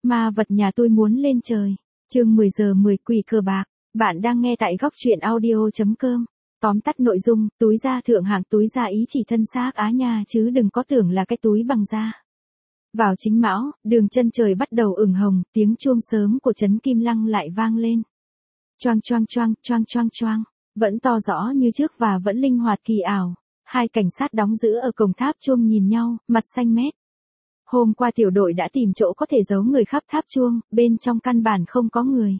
Ma vật nhà tôi muốn lên trời. Chương 10 giờ 10 quỷ cờ bạc. Bạn đang nghe tại góc truyện audio.com. Tóm tắt nội dung, túi da thượng hạng túi da ý chỉ thân xác á nha chứ đừng có tưởng là cái túi bằng da. Vào chính mão, đường chân trời bắt đầu ửng hồng, tiếng chuông sớm của trấn Kim Lăng lại vang lên. Choang choang choang, choang choang choang, vẫn to rõ như trước và vẫn linh hoạt kỳ ảo. Hai cảnh sát đóng giữ ở cổng tháp chuông nhìn nhau, mặt xanh mét. Hôm qua tiểu đội đã tìm chỗ có thể giấu người khắp tháp chuông, bên trong căn bản không có người.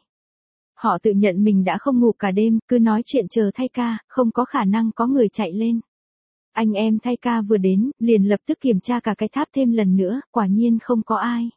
Họ tự nhận mình đã không ngủ cả đêm, cứ nói chuyện chờ thay ca, không có khả năng có người chạy lên. Anh em thay ca vừa đến, liền lập tức kiểm tra cả cái tháp thêm lần nữa, quả nhiên không có ai.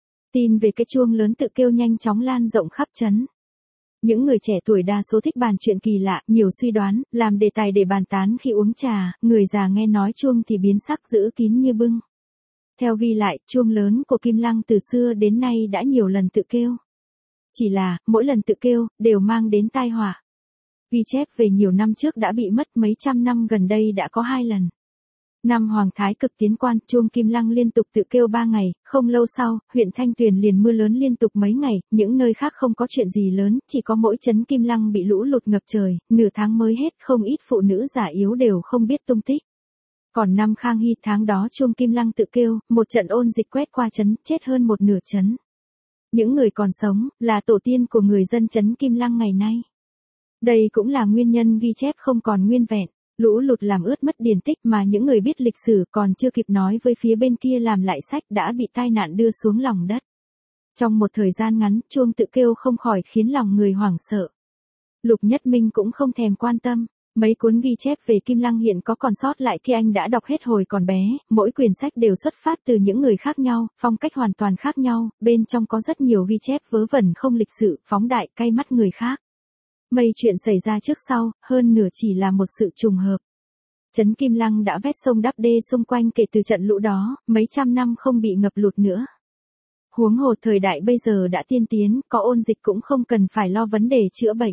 Tin về cái chuông lớn tự kêu nhanh chóng lan rộng khắp trấn. Những người trẻ tuổi đa số thích bàn chuyện kỳ lạ, nhiều suy đoán, làm đề tài để bàn tán khi uống trà, người già nghe nói chuông thì biến sắc giữ kín như bưng. Theo ghi lại, chuông lớn của Kim Lăng từ xưa đến nay đã nhiều lần tự kêu. Chỉ là, mỗi lần tự kêu, đều mang đến tai họa. Ghi chép về nhiều năm trước đã bị mất, mấy trăm năm gần đây đã có 2 lần. Năm Hoàng Thái Cực tiến quan, chuông Kim Lăng liên tục tự kêu 3 ngày, không lâu sau, huyện Thanh Tuyền liền mưa lớn liên tục mấy ngày, những nơi khác không có chuyện gì lớn, chỉ có mỗi trấn Kim Lăng bị lũ lụt ngập trời, nửa tháng mới hết, không ít phụ nữ già yếu đều không biết tung tích. Còn năm Khang Hy tháng đó chuông Kim Lăng tự kêu, một trận ôn dịch quét qua trấn, chết hơn một nửa trấn. Những người còn sống, là tổ tiên của người dân trấn Kim Lăng ngày nay. Đây cũng là nguyên nhân ghi chép không còn nguyên vẹn. Lũ lụt làm ướt mất điển tích mà những người biết lịch sử còn chưa kịp nói với phía bên kia làm lại sách đã bị tai nạn đưa xuống lòng đất. Trong một thời gian ngắn, chuông tự kêu không khỏi khiến lòng người hoảng sợ. Lục Nhất Minh cũng không thèm quan tâm. Mấy cuốn ghi chép về Kim Lăng hiện có còn sót lại thì anh đã đọc hết hồi còn bé, mỗi quyển sách đều xuất phát từ những người khác nhau, phong cách hoàn toàn khác nhau, bên trong có rất nhiều ghi chép vớ vẩn không lịch sự, phóng đại, cay mắt người khác. Mây chuyện xảy ra trước sau, hơn nửa chỉ là một sự trùng hợp. Trấn Kim Lăng đã vét sông đắp đê xung quanh kể từ trận lũ đó, mấy trăm năm không bị ngập lụt nữa. Huống hồ thời đại bây giờ đã tiên tiến, có ôn dịch cũng không cần phải lo vấn đề chữa bệnh.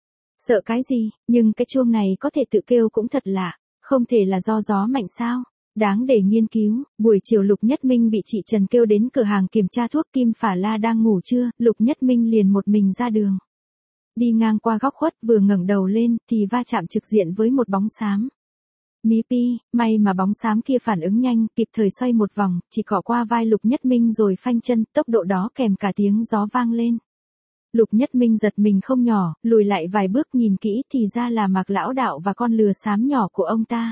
Sợ cái gì, nhưng cái chuông này có thể tự kêu cũng thật lạ, không thể là do gió mạnh sao, đáng để nghiên cứu. Buổi chiều Lục Nhất Minh bị chị Trần kêu đến cửa hàng kiểm tra thuốc, Kim Phả La đang ngủ trưa, Lục Nhất Minh liền một mình ra đường. Đi ngang qua góc khuất vừa ngẩng đầu lên thì va chạm trực diện với một bóng xám. Mí pi, may mà bóng xám kia phản ứng nhanh, kịp thời xoay một vòng, chỉ cọ qua vai Lục Nhất Minh rồi phanh chân, tốc độ đó kèm cả tiếng gió vang lên. Lục Nhất Minh giật mình không nhỏ, lùi lại vài bước nhìn kỹ thì ra là Mạc Lão Đạo và con lừa xám nhỏ của ông ta.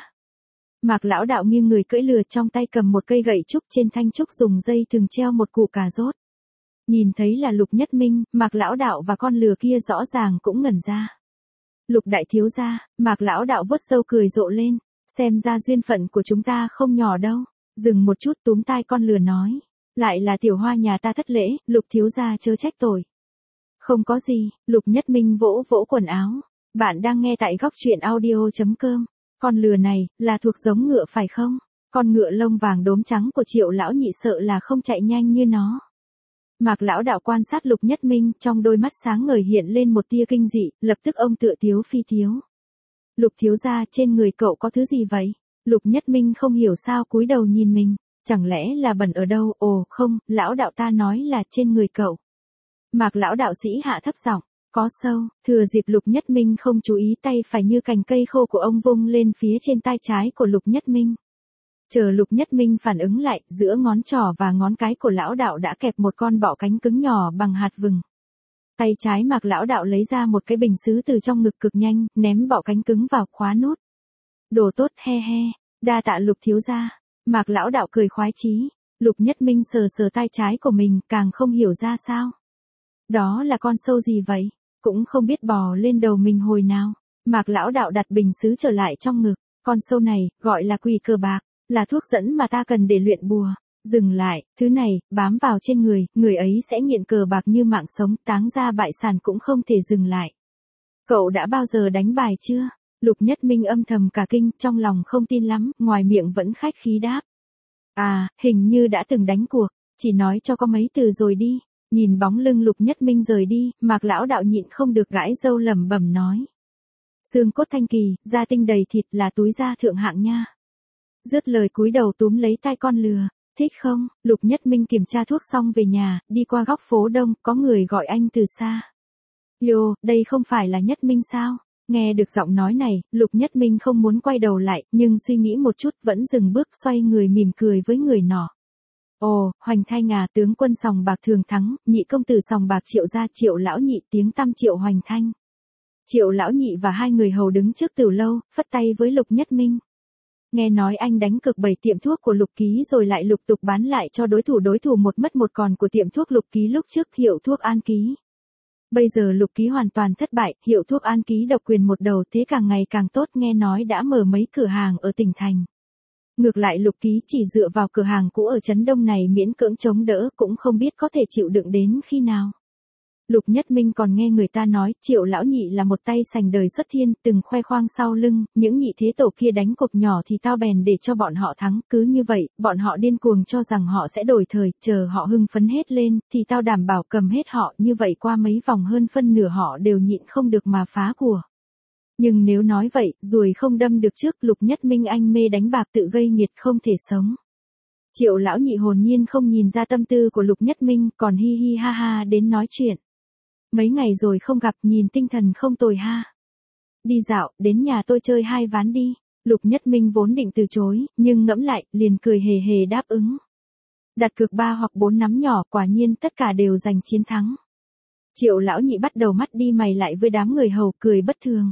Mạc Lão Đạo nghiêng người cưỡi lừa, trong tay cầm một cây gậy trúc, trên thanh trúc dùng dây thừng treo một củ cà rốt. Nhìn thấy là Lục Nhất Minh, Mạc Lão Đạo và con lừa kia rõ ràng cũng ngẩn ra. Lục đại thiếu gia, Mạc Lão Đạo vuốt râu cười rộ lên, xem ra duyên phận của chúng ta không nhỏ đâu. Dừng một chút túm tai con lừa nói, lại là Tiểu Hoa nhà ta thất lễ, Lục thiếu gia chớ trách tội. Không có gì, Lục Nhất Minh vỗ vỗ quần áo. Bạn đang nghe tại góc truyện audio.com. Con lừa này, là thuộc giống ngựa phải không? Con ngựa lông vàng đốm trắng của Triệu lão nhị sợ là không chạy nhanh như nó. Mạc Lão Đạo quan sát Lục Nhất Minh, trong đôi mắt sáng ngời hiện lên một tia kinh dị, lập tức ông tựa tiếu phi tiếu. Lục thiếu gia, trên người cậu có thứ gì vậy? Lục Nhất Minh không hiểu sao cúi đầu nhìn mình, chẳng lẽ là bẩn ở đâu? Ồ không, Lão Đạo ta nói là trên người cậu. Mạc Lão Đạo sĩ hạ thấp giọng, có sâu. Thừa dịp Lục Nhất Minh không chú ý, tay phải như cành cây khô của ông vung lên phía trên tai trái của Lục Nhất Minh. Chờ Lục Nhất Minh phản ứng lại, giữa ngón trỏ và ngón cái của Lão Đạo đã kẹp một con bọ cánh cứng nhỏ bằng hạt vừng. Tay trái Mạc Lão Đạo lấy ra một cái bình sứ từ trong ngực cực nhanh, ném bọ cánh cứng vào, khóa nút. Đồ tốt, he he, đa tạ Lục thiếu gia. Mạc Lão Đạo cười khoái chí. Lục Nhất Minh sờ sờ tay trái của mình, càng không hiểu ra sao. Đó là con sâu gì vậy? Cũng không biết bò lên đầu mình hồi nào. Mạc Lão Đạo đặt bình sứ trở lại trong ngực. Con sâu này, gọi là quỷ cờ bạc, là thuốc dẫn mà ta cần để luyện bùa. Dừng lại, thứ này, bám vào trên người, người ấy sẽ nghiện cờ bạc như mạng sống, táng ra bại sản cũng không thể dừng lại. Cậu đã bao giờ đánh bài chưa? Lục Nhất Minh âm thầm cả kinh, trong lòng không tin lắm, ngoài miệng vẫn khách khí đáp. À, hình như đã từng đánh cuộc, chỉ nói cho có mấy từ rồi đi. Nhìn bóng lưng Lục Nhất Minh rời đi, Mạc Lão Đạo nhịn không được gãi râu lẩm bẩm nói. Xương cốt thanh kỳ, da tinh đầy thịt, là túi da thượng hạng nha. Dứt lời cúi đầu túm lấy tai con lừa. Thích không? Lục Nhất Minh kiểm tra thuốc xong về nhà, đi qua góc phố đông, có người gọi anh từ xa. Yo, đây không phải là Nhất Minh sao? Nghe được giọng nói này, Lục Nhất Minh không muốn quay đầu lại, nhưng suy nghĩ một chút vẫn dừng bước xoay người mỉm cười với người nọ. Ồ, Hoành Thanh à, tướng quân sòng bạc Thường Thắng, nhị công tử sòng bạc Triệu gia, Triệu lão nhị, tiếng tăm Triệu Hoành Thanh. Triệu lão nhị và hai người hầu đứng trước từ lâu, phất tay với Lục Nhất Minh. Nghe nói anh đánh cược 7 tiệm thuốc của Lục Ký rồi lại lục tục bán lại cho đối thủ một mất một còn của tiệm thuốc Lục Ký lúc trước, hiệu thuốc An Ký. Bây giờ Lục Ký hoàn toàn thất bại, hiệu thuốc An Ký độc quyền một đầu, thế càng ngày càng tốt, nghe nói đã mở mấy cửa hàng ở tỉnh thành. Ngược lại Lục Ký chỉ dựa vào cửa hàng cũ ở Trấn Đông này miễn cưỡng chống đỡ, cũng không biết có thể chịu đựng đến khi nào. Lục Nhất Minh còn nghe người ta nói, Triệu lão nhị là một tay sành đời xuất thiên, từng khoe khoang sau lưng, những nhị thế tổ kia đánh cuộc nhỏ thì tao bèn để cho bọn họ thắng, cứ như vậy, bọn họ điên cuồng cho rằng họ sẽ đổi thời, chờ họ hưng phấn hết lên, thì tao đảm bảo cầm hết họ, như vậy qua mấy vòng hơn phân nửa họ đều nhịn không được mà phá của. Nhưng nếu nói vậy, ruồi không đâm được trước, Lục Nhất Minh anh mê đánh bạc tự gây nghiệt không thể sống. Triệu lão nhị hồn nhiên không nhìn ra tâm tư của Lục Nhất Minh, còn hi hi ha ha đến nói chuyện. Mấy ngày rồi không gặp, nhìn tinh thần không tồi ha. Đi dạo, đến nhà tôi chơi 2 ván đi. Lục Nhất Minh vốn định từ chối, nhưng ngẫm lại, liền cười hề hề đáp ứng. Đặt cược 3 hoặc 4 nắm nhỏ, quả nhiên tất cả đều giành chiến thắng. Triệu lão nhị bắt đầu mắt đi mày lại với đám người hầu, cười bất thường.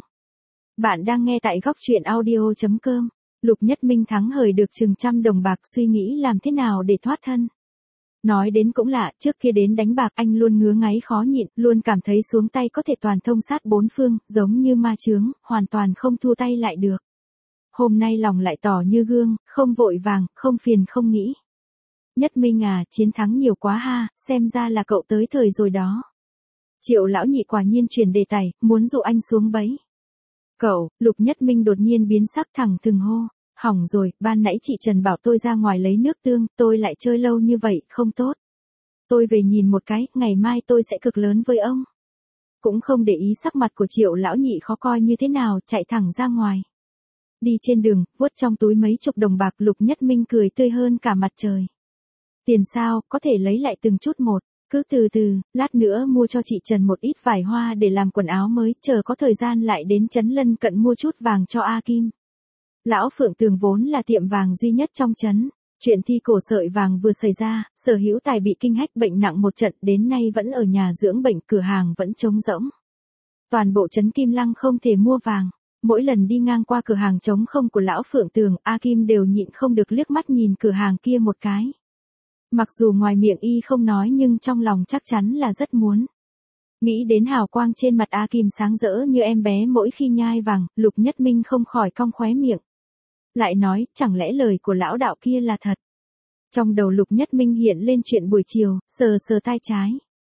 Bạn đang nghe tại góc truyện audio.com. Lục Nhất Minh thắng hời được chừng 100 đồng bạc, suy nghĩ làm thế nào để thoát thân. Nói đến cũng lạ, trước kia đến đánh bạc anh luôn ngứa ngáy khó nhịn, luôn cảm thấy xuống tay có thể toàn thông sát bốn phương, giống như ma chướng, hoàn toàn không thu tay lại được. Hôm nay lòng lại tỏ như gương, không vội vàng, không phiền không nghĩ. Nhất Minh à, chiến thắng nhiều quá ha, xem ra là cậu tới thời rồi đó. Triệu lão nhị quả nhiên chuyển đề tài, muốn dụ anh xuống bẫy. Cậu, Lục Nhất Minh đột nhiên biến sắc thẳng thừng hô. Hỏng rồi, ban nãy chị Trần bảo tôi ra ngoài lấy nước tương, tôi lại chơi lâu như vậy, không tốt. Tôi về nhìn một cái, ngày mai tôi sẽ cực lớn với ông. Cũng không để ý sắc mặt của Triệu lão nhị khó coi như thế nào, chạy thẳng ra ngoài. Đi trên đường, vuốt trong túi mấy chục đồng bạc, Lục Nhất Minh cười tươi hơn cả mặt trời. Tiền sao, có thể lấy lại từng chút một, cứ từ từ, lát nữa mua cho chị Trần một ít vải hoa để làm quần áo mới, chờ có thời gian lại đến trấn lân cận mua chút vàng cho A Kim. Lão Phượng Tường vốn là tiệm vàng duy nhất trong trấn. Chuyện thi cổ sợi vàng vừa xảy ra, Sở Hữu Tài bị kinh hách bệnh nặng một trận, đến nay vẫn ở nhà dưỡng bệnh, cửa hàng vẫn trống rỗng. Toàn bộ trấn Kim Lăng không thể mua vàng. Mỗi lần đi ngang qua cửa hàng trống không của Lão Phượng Tường, A Kim đều nhịn không được liếc mắt nhìn cửa hàng kia một cái. Mặc dù ngoài miệng y không nói nhưng trong lòng chắc chắn là rất muốn. Nghĩ đến hào quang trên mặt A Kim sáng rỡ như em bé mỗi khi nhai vàng, Lục Nhất Minh không khỏi cong khóe miệng. Lại nói, chẳng lẽ lời của lão đạo kia là thật? Trong đầu Lục Nhất Minh hiện lên chuyện buổi chiều, sờ sờ tai trái.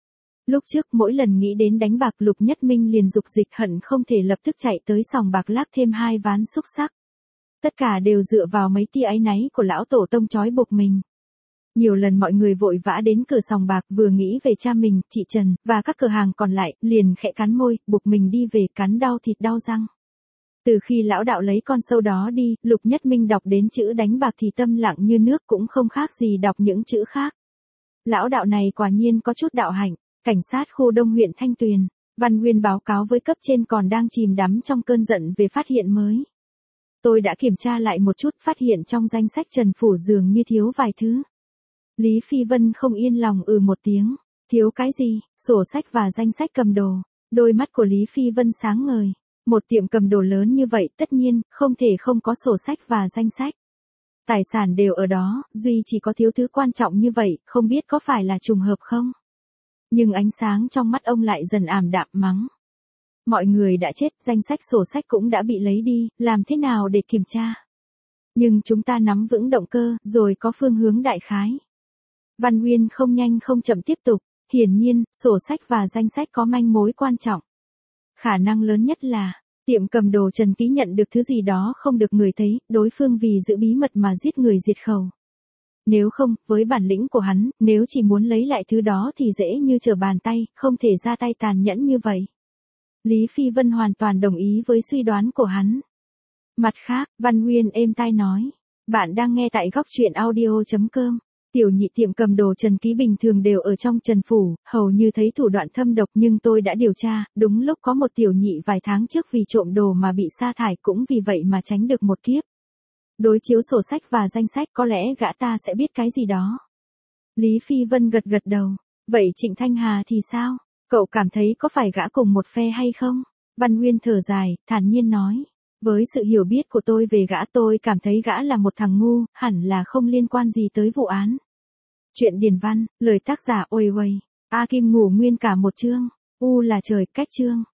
Lúc trước mỗi lần nghĩ đến đánh bạc Lục Nhất Minh liền dục dịch hận không thể lập tức chạy tới sòng bạc lắc thêm 2 ván xúc sắc. Tất cả đều dựa vào mấy tia áy náy của lão tổ tông trói buộc mình. Nhiều lần mọi người vội vã đến cửa sòng bạc vừa nghĩ về cha mình, chị Trần, và các cửa hàng còn lại, liền khẽ cắn môi, buộc mình đi về, cắn đau thịt đau răng. Từ khi lão đạo lấy con sâu đó đi, Lục Nhất Minh đọc đến chữ đánh bạc thì tâm lặng như nước, cũng không khác gì đọc những chữ khác. Lão đạo này quả nhiên có chút đạo hạnh. Cảnh sát khu Đông huyện Thanh Tuyền, Văn Nguyên báo cáo với cấp trên còn đang chìm đắm trong cơn giận về phát hiện mới. Tôi đã kiểm tra lại một chút, phát hiện trong danh sách Trần Phủ dường như thiếu vài thứ. Lý Phi Vân không yên lòng một tiếng. Thiếu cái gì? Sổ sách và danh sách cầm đồ. Đôi mắt của Lý Phi Vân sáng ngời. Một tiệm cầm đồ lớn như vậy tất nhiên không thể không có sổ sách và danh sách. Tài sản đều ở đó, duy chỉ có thiếu thứ quan trọng như vậy, không biết có phải là trùng hợp không? Nhưng ánh sáng trong mắt ông lại dần ảm đạm, mắng. Mọi người đã chết, danh sách sổ sách cũng đã bị lấy đi, làm thế nào để kiểm tra? Nhưng chúng ta nắm vững động cơ, rồi có phương hướng đại khái. Văn Nguyên không nhanh không chậm tiếp tục, hiển nhiên, sổ sách và danh sách có manh mối quan trọng. Khả năng lớn nhất là, tiệm cầm đồ Trần Ký nhận được thứ gì đó không được người thấy, đối phương vì giữ bí mật mà giết người diệt khẩu. Nếu không, với bản lĩnh của hắn, nếu chỉ muốn lấy lại thứ đó thì dễ như trở bàn tay, không thể ra tay tàn nhẫn như vậy. Lý Phi Vân hoàn toàn đồng ý với suy đoán của hắn. Mặt khác, Văn Nguyên êm tai nói, bạn đang nghe tại góc truyện audio.com. Tiểu nhị tiệm cầm đồ Trần Ký bình thường đều ở trong Trần Phủ, hầu như thấy thủ đoạn thâm độc nhưng tôi đã điều tra, đúng lúc có một tiểu nhị vài tháng trước vì trộm đồ mà bị sa thải cũng vì vậy mà tránh được một kiếp. Đối chiếu sổ sách và danh sách có lẽ gã ta sẽ biết cái gì đó. Lý Phi Vân gật gật đầu. Vậy Trịnh Thanh Hà thì sao? Cậu cảm thấy có phải gã cùng một phe hay không? Văn Nguyên thở dài, thản nhiên nói. Với sự hiểu biết của tôi về gã tôi cảm thấy gã là một thằng ngu, hẳn là không liên quan gì tới vụ án. Chuyện điển văn, lời tác giả Uầy Uầy. A Kim ngủ nguyên cả một chương. U là trời, cách chương.